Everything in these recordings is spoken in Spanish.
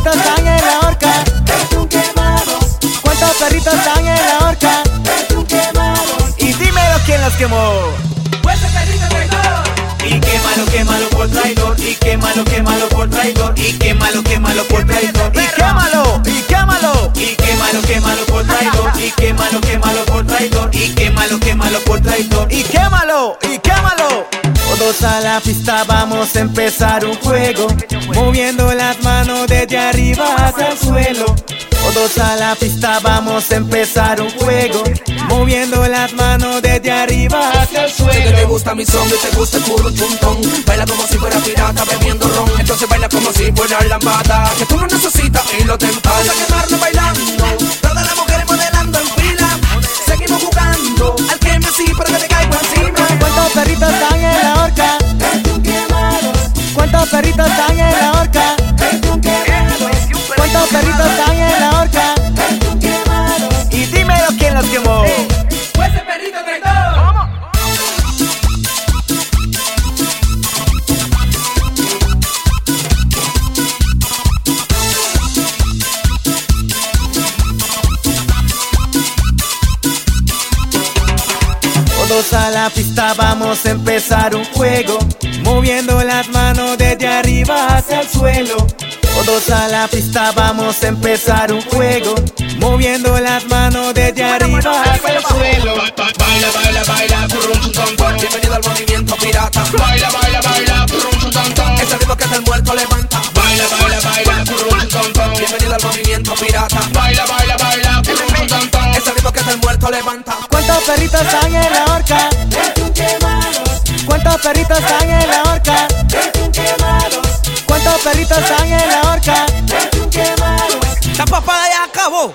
perritos están en la horca? Quemados. ¿Cuántos perritos están en la horca? Quemados. Y dímelo quién los quemó. Pues el perrito traidor. Y quémalo por traidor. Y quémalo por traidor. Y quémalo por traidor. Y quémalo, y quémalo. Y quémalo por traidor. Y quémalo por traidor. Y quémalo por traidor. Y quémalo, y quémalo. Todos a la pista, vamos a empezar un juego, moviendo las manos desde arriba hacia el suelo. Todos a la pista, vamos a empezar un juego, moviendo las manos desde arriba hacia el suelo. Sé que te gusta mi son y te gusta el puro chuntón. Baila como si fuera pirata bebiendo ron. Entonces baila como si fuera lambada, que tú no necesitas hilo dental. Vamos a quemarnos bailando, todas las mujeres modelando en fila. Seguimos jugando, al que me sí, pero que te caigo encima. ¿Cuántos perritos están en la horca? ¿Cuántos perritos están en la horca? ¿Cuántos perritos están en la horca? Y dímelo quién los quemó. Pues el perrito traidor. Todos a la pista, vamos a empezar un juego, moviendo las manos desde arriba hacia el suelo. Todos a la pista, vamos a empezar un juego, moviendo las manos desde arriba hacia el suelo. Baila, turrum chun. Bienvenido al movimiento pirata. Baila, turrum chun. Ese ritmo que hasta el muerto levanta. Baila, turrum chun. Bienvenido al movimiento pirata. Baila, turrum chun. Ese ritmo que hasta el muerto levanta. ¿Cuántos perritos están en la horca? ¿Cuántos perritos están en la horca? ¿Cuántos perritos están en la horca? La papada ya acabó.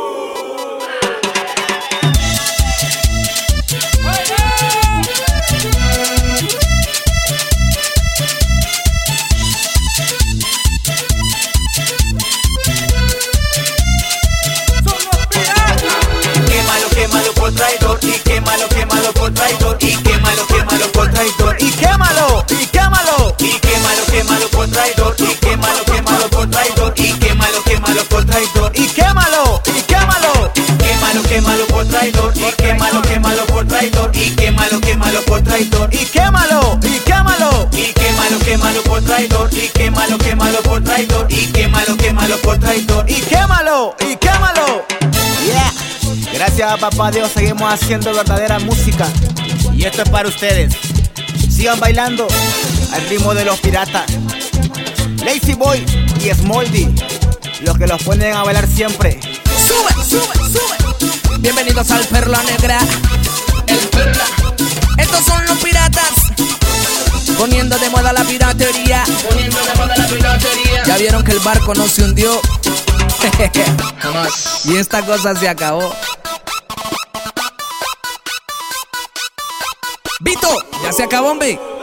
Quémalo por traidor. Y quémalo por traidor. Y quémalo por traidor. Y quémalo, y quémalo. Y quémalo por traidor. Y quémalo por traidor. Y quémalo por traidor. Y quémalo, y quémalo. Quémalo por traidor. Y quémalo por traidor. Y quémalo por traidor. Y quémalo, y quémalo. Y quémalo por traidor. Y quémalo por traidor. Y quémalo por traidor. Y quémalo, y quémalo. Yeah. Gracias a papá Dios, seguimos haciendo verdadera música. Y esto es para ustedes. Sigan bailando al ritmo de los piratas. Lazy Boy y Smoldy, los que los ponen a bailar siempre. Sube. Bienvenidos al Perla Negra. El Perla. Estos son los piratas, poniendo de moda la piratería. Ya vieron que el barco no se hundió. Jamás. Y esta cosa se acabó. Vito, ya se acabó, hombre.